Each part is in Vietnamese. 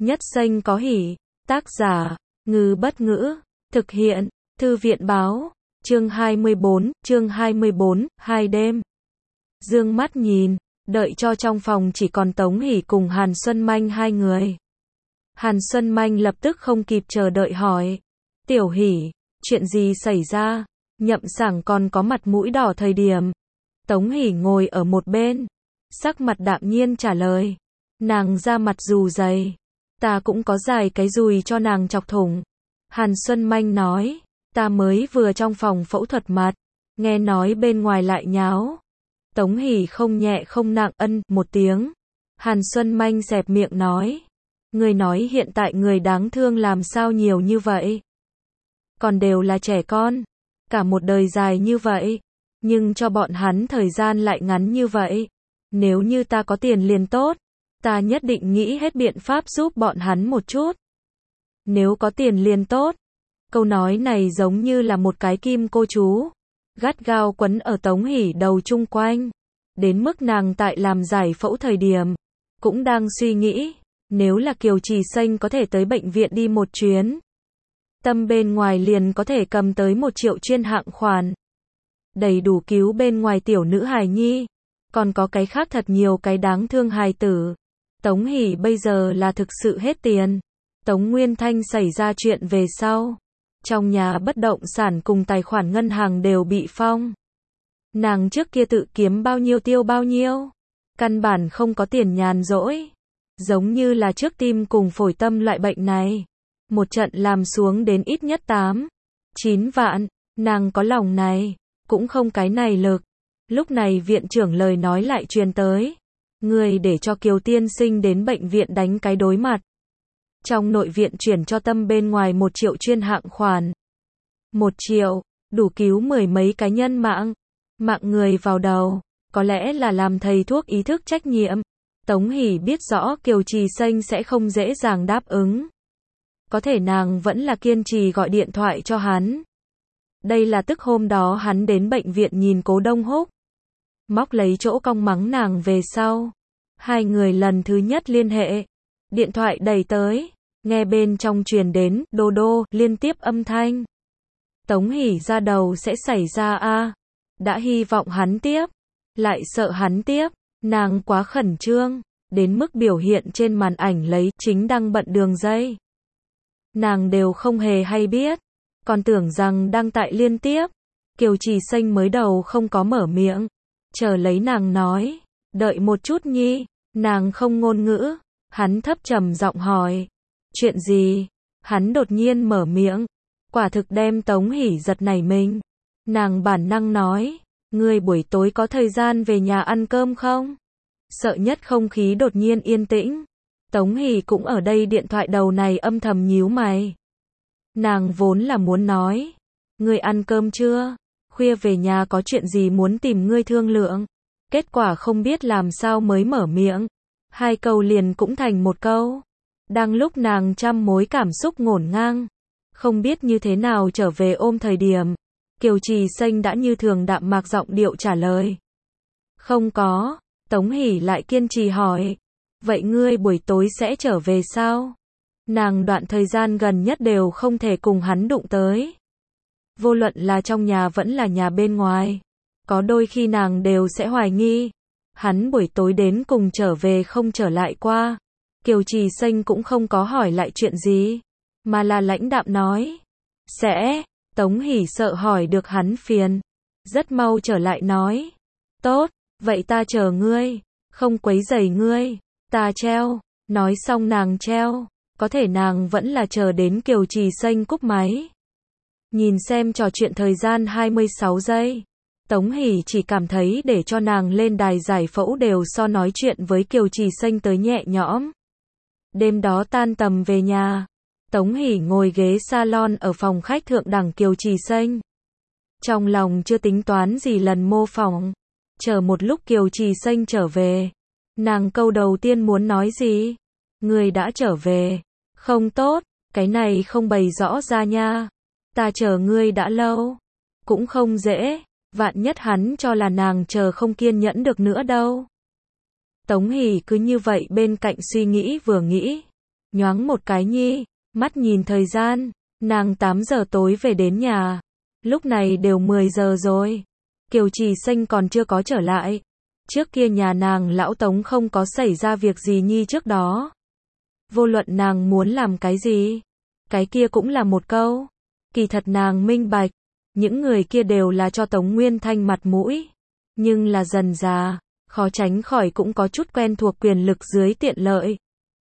Nhất xanh có hỉ. Tác giả, Ngư Bất Ngữ. Thực hiện, Thư viện Báo. Chương 24, hai đêm. Dương mắt nhìn, đợi cho trong phòng chỉ còn Tống Hỷ cùng Hàn Xuân Manh hai người. Hàn Xuân Manh lập tức không kịp chờ đợi hỏi. Tiểu Hỷ, chuyện gì xảy ra? Nhậm Sảng còn có mặt mũi đỏ thời điểm. Tống Hỷ ngồi ở một bên, sắc mặt đạm nhiên trả lời. Nàng da mặt dù dày, ta cũng có dài cái dùi cho nàng chọc thủng. Hàn Xuân Manh nói, ta mới vừa trong phòng phẫu thuật mặt, nghe nói bên ngoài lại nháo. Tống Hỷ không nhẹ không nặng ân một tiếng. Hàn Xuân Manh xẹp miệng nói, người nói hiện tại người đáng thương làm sao nhiều như vậy? Còn đều là trẻ con, cả một đời dài như vậy, nhưng cho bọn hắn thời gian lại ngắn như vậy. Nếu như ta có tiền liền tốt, ta nhất định nghĩ hết biện pháp giúp bọn hắn một chút. Nếu có tiền liền tốt. Câu nói này giống như là một cái kim cô chú, gắt gao quấn ở Tống Hỷ đầu chung quanh. Đến mức nàng tại làm giải phẫu thời điểm, cũng đang suy nghĩ, nếu là Kiều Trì Xanh có thể tới bệnh viện đi một chuyến, tâm bên ngoài liền có thể cầm tới 1 triệu chuyên hạng khoản. Đầy đủ cứu bên ngoài tiểu nữ hài nhi, còn có cái khác thật nhiều cái đáng thương hài tử. Tống Hỷ bây giờ là thực sự hết tiền. Tống Nguyên Thanh xảy ra chuyện về sau, trong nhà bất động sản cùng tài khoản ngân hàng đều bị phong. Nàng trước kia tự kiếm bao nhiêu tiêu bao nhiêu, căn bản không có tiền nhàn rỗi. Giống như là trước tim cùng phổi tâm loại bệnh này, một trận làm xuống đến ít nhất 8-9 vạn, nàng có lòng này, cũng không cái này lực. Lúc này viện trưởng lời nói lại truyền tới, người để cho Kiều tiên sinh đến bệnh viện đánh cái đối mặt. Trong nội viện chuyển cho tâm bên ngoài 1 triệu chuyên hạng khoản. 1 triệu, đủ cứu 10 mấy cái nhân mạng. Mạng người vào đầu, có lẽ là làm thầy thuốc ý thức trách nhiệm. Tống Hỷ biết rõ Kiều Trì Xanh sẽ không dễ dàng đáp ứng. Có thể nàng vẫn là kiên trì gọi điện thoại cho hắn. Đây là tức hôm đó hắn đến bệnh viện nhìn Cố Đông Húc, móc lấy chỗ cong mắng nàng về sau. Hai người lần thứ nhất liên hệ. Điện thoại đẩy tới, nghe bên trong truyền đến đô đô liên tiếp âm thanh. Tống Hỷ ra đầu sẽ xảy ra a. Đã hy vọng hắn tiếp, lại sợ hắn tiếp. Nàng quá khẩn trương, đến mức biểu hiện trên màn ảnh lấy chính đang bận đường dây. Nàng đều không hề hay biết, còn tưởng rằng đang tại liên tiếp. Kiều Trì Xanh mới đầu không có mở miệng, chờ lấy nàng nói, đợi một chút nhi. Nàng không ngôn ngữ, hắn thấp trầm giọng hỏi, chuyện gì? Hắn đột nhiên mở miệng, quả thực đem Tống Hỷ giật nảy mình. Nàng bản năng nói, ngươi buổi tối có thời gian về nhà ăn cơm không? Sợ nhất không khí đột nhiên yên tĩnh. Tống Hỷ cũng ở đây điện thoại đầu này âm thầm nhíu mày. Nàng vốn là muốn nói, ngươi ăn cơm chưa? Khuya về nhà có chuyện gì muốn tìm ngươi thương lượng. Kết quả không biết làm sao mới mở miệng. 2 câu liền cũng thành 1 câu. Đang lúc nàng trăm mối cảm xúc ngổn ngang, không biết như thế nào trở về ôm thời điểm, Kiều Trì Xanh đã như thường đạm mạc giọng điệu trả lời. Không có. Tống Hỷ lại kiên trì hỏi, vậy ngươi buổi tối sẽ trở về sao? Nàng đoạn thời gian gần nhất đều không thể cùng hắn đụng tới. Vô luận là trong nhà vẫn là nhà bên ngoài. Có đôi khi nàng đều sẽ hoài nghi, hắn buổi tối đến cùng trở về không trở lại qua. Kiều Trì Xanh cũng không có hỏi lại chuyện gì, mà là lãnh đạm nói, sẽ. Tống Hỷ sợ hỏi được hắn phiền, rất mau trở lại nói, tốt, vậy ta chờ ngươi, không quấy rầy ngươi, ta treo. Nói xong nàng treo, có thể nàng vẫn là chờ đến Kiều Trì Xanh cúp máy. Nhìn xem trò chuyện thời gian 26 giây. Tống Hỷ chỉ cảm thấy để cho nàng lên đài giải phẫu đều so nói chuyện với Kiều Trì Xanh tới nhẹ nhõm. Đêm đó tan tầm về nhà, Tống Hỷ ngồi ghế salon ở phòng khách thượng đẳng Kiều Trì Xanh. Trong lòng chưa tính toán gì lần mô phỏng, chờ một lúc Kiều Trì Xanh trở về. Nàng câu đầu tiên muốn nói gì? Người đã trở về. Không tốt, cái này không bày rõ ra nha. Ta chờ ngươi đã lâu. Cũng không dễ. Vạn nhất hắn cho là nàng chờ không kiên nhẫn được nữa đâu. Tống Hỷ cứ như vậy bên cạnh suy nghĩ vừa nghĩ. Nhoáng một cái nhi, mắt nhìn thời gian, nàng 8 giờ tối về đến nhà. Lúc này đều 10 giờ rồi. Kiều Trì Xanh còn chưa có trở lại. Trước kia nhà nàng lão Tống không có xảy ra việc gì nhi trước đó. Vô luận nàng muốn làm cái gì, cái kia cũng là một câu. Kỳ thật nàng minh bạch, những người kia đều là cho Tống Nguyên Thanh mặt mũi. Nhưng là dần già, khó tránh khỏi cũng có chút quen thuộc quyền lực dưới tiện lợi.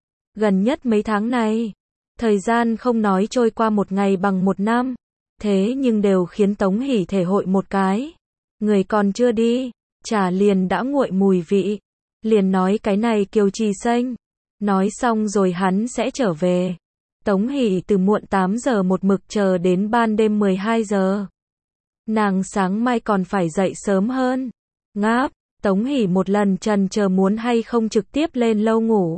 Gần nhất mấy tháng này, thời gian không nói trôi qua một ngày bằng một năm, thế nhưng đều khiến Tống Hỷ thể hội một cái. Người còn chưa đi, trà liền đã nguội mùi vị. Liền nói cái này Kiều Trì Xanh. Nói xong rồi hắn sẽ trở về. Tống Hỷ từ muộn 8 giờ một mực chờ đến ban đêm 12 giờ. Nàng sáng mai còn phải dậy sớm hơn. Ngáp, Tống Hỷ một lần chần chờ muốn hay không trực tiếp lên lâu ngủ.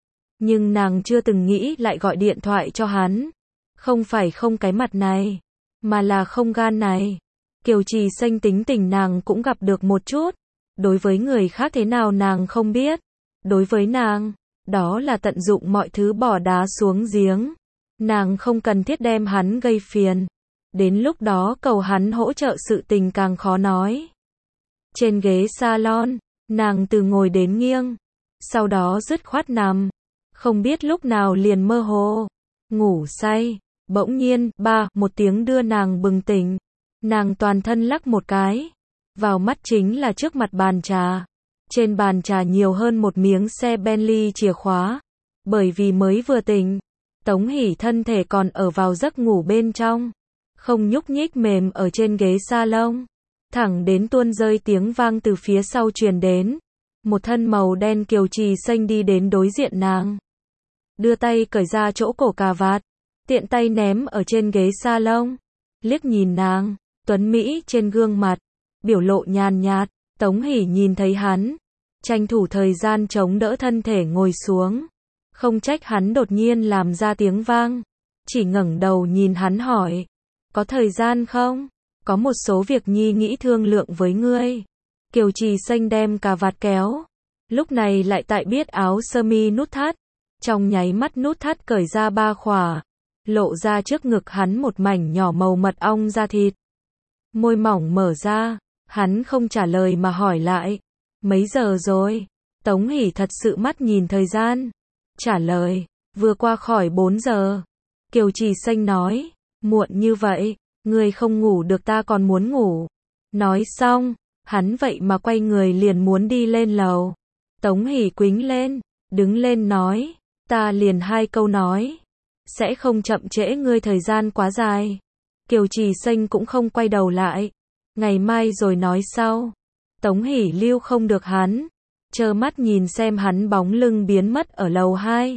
Nhưng nàng chưa từng nghĩ lại gọi điện thoại cho hắn. Không phải không cái mặt này, mà là không gan này. Kiều Trì Xanh tính tình nàng cũng gặp được một chút. Đối với người khác thế nào nàng không biết. Đối với nàng, đó là tận dụng mọi thứ bỏ đá xuống giếng. Nàng không cần thiết đem hắn gây phiền. Đến lúc đó cầu hắn hỗ trợ sự tình càng khó nói. Trên ghế salon, nàng từ ngồi đến nghiêng. Sau đó dứt khoát nằm. Không biết lúc nào liền mơ hồ. Ngủ say. Bỗng nhiên, một tiếng đưa nàng bừng tỉnh. Nàng toàn thân lắc một cái. Vào mắt chính là trước mặt bàn trà. Trên bàn trà nhiều hơn một miếng xe Bentley chìa khóa. Bởi vì mới vừa tỉnh, Tống Hỷ thân thể còn ở vào giấc ngủ bên trong. Không nhúc nhích mềm ở trên ghế salon. Thẳng đến tuôn rơi tiếng vang từ phía sau truyền đến. Một thân màu đen Kiều Trì Xanh đi đến đối diện nàng. Đưa tay cởi ra chỗ cổ cà vạt. Tiện tay ném ở trên ghế salon. Liếc nhìn nàng, tuấn Mỹ trên gương mặt. Biểu lộ nhàn nhạt. Tống Hỷ nhìn thấy hắn. Tranh thủ thời gian chống đỡ thân thể ngồi xuống. Không trách hắn đột nhiên làm ra tiếng vang. Chỉ ngẩng đầu nhìn hắn hỏi. Có thời gian không? Có một số việc nhi nghĩ thương lượng với ngươi. Kiều Trì Xanh đem cà vạt kéo. Lúc này lại tại biết áo sơ mi nút thắt. Trong nháy mắt nút thắt cởi ra 3 khỏa. Lộ ra trước ngực hắn một mảnh nhỏ màu mật ong da thịt. Môi mỏng mở ra. Hắn không trả lời mà hỏi lại. Mấy giờ rồi? Tống Hỷ thật sự mắt nhìn thời gian. Trả lời. Vừa qua khỏi 4 giờ. Kiều Trì Xanh nói. Muộn như vậy. Ngươi không ngủ được ta còn muốn ngủ. Nói xong. Hắn vậy mà quay người liền muốn đi lên lầu. Tống Hỷ quính lên. Đứng lên nói. Ta liền 2 câu nói. Sẽ không chậm trễ ngươi thời gian quá dài. Kiều Trì Xanh cũng không quay đầu lại. Ngày mai rồi nói sau. Tống Hỷ lưu không được hắn. Trơ mắt nhìn xem hắn bóng lưng biến mất ở lầu 2.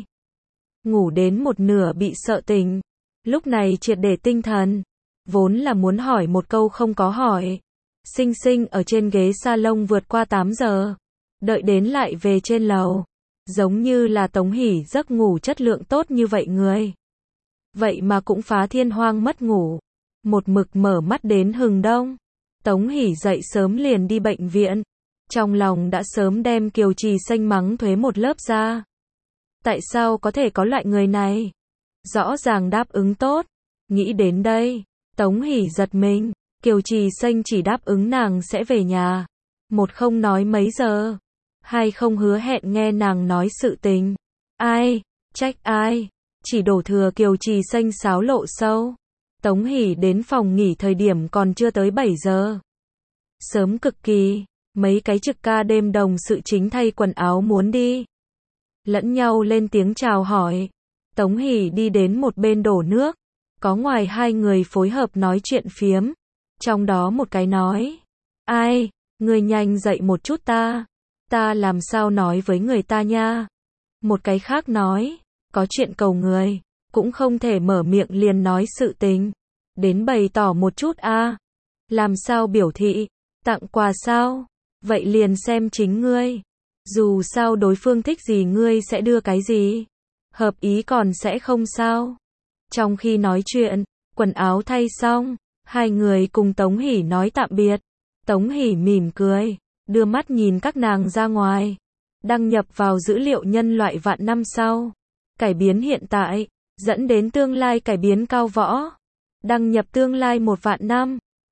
Ngủ đến một nửa bị sợ tỉnh. Lúc này triệt để tinh thần. Vốn là muốn hỏi một câu không có hỏi. Xinh xinh ở trên ghế salon vượt qua 8 giờ. Đợi đến lại về trên lầu. Giống như là Tống Hỷ giấc ngủ chất lượng tốt như vậy người. Vậy mà cũng phá thiên hoang mất ngủ. Một mực mở mắt đến hừng đông. Tống Hỷ dậy sớm liền đi bệnh viện. Trong lòng đã sớm đem Kiều Trì Xanh mắng thuế một lớp ra. Tại sao có thể có loại người này? Rõ ràng đáp ứng tốt. Nghĩ đến đây, Tống Hỷ giật mình. Kiều Trì Xanh chỉ đáp ứng nàng sẽ về nhà. 1 không nói mấy giờ. 2 không hứa hẹn nghe nàng nói sự tình. Ai? Trách ai? Chỉ đổ thừa Kiều Trì Xanh xáo lộ sâu. Tống Hỷ đến phòng nghỉ thời điểm còn chưa tới 7 giờ. Sớm cực kỳ. Mấy cái trực ca đêm đồng sự chính thay quần áo muốn đi. Lẫn nhau lên tiếng chào hỏi. Tống Hỷ đi đến một bên đổ nước. Có ngoài 2 người phối hợp nói chuyện phiếm. Trong đó một cái nói. Ai? Người nhanh dậy một chút ta. Ta làm sao nói với người ta nha. Một cái khác nói. Có chuyện cầu người. Cũng không thể mở miệng liền nói sự tình. Đến bày tỏ một chút a. Làm sao biểu thị? Tặng quà sao? Vậy liền xem chính ngươi. Dù sao đối phương thích gì ngươi sẽ đưa cái gì. Hợp ý còn sẽ không sao. Trong khi nói chuyện, quần áo thay xong, 2 người cùng Tống Hỷ nói tạm biệt. Tống Hỷ mỉm cười, đưa mắt nhìn các nàng ra ngoài. Đăng nhập vào dữ liệu nhân loại vạn năm sau. cải biến hiện tại, dẫn đến tương lai cải biến cao võ. Đăng nhập tương lai 1 vạn năm.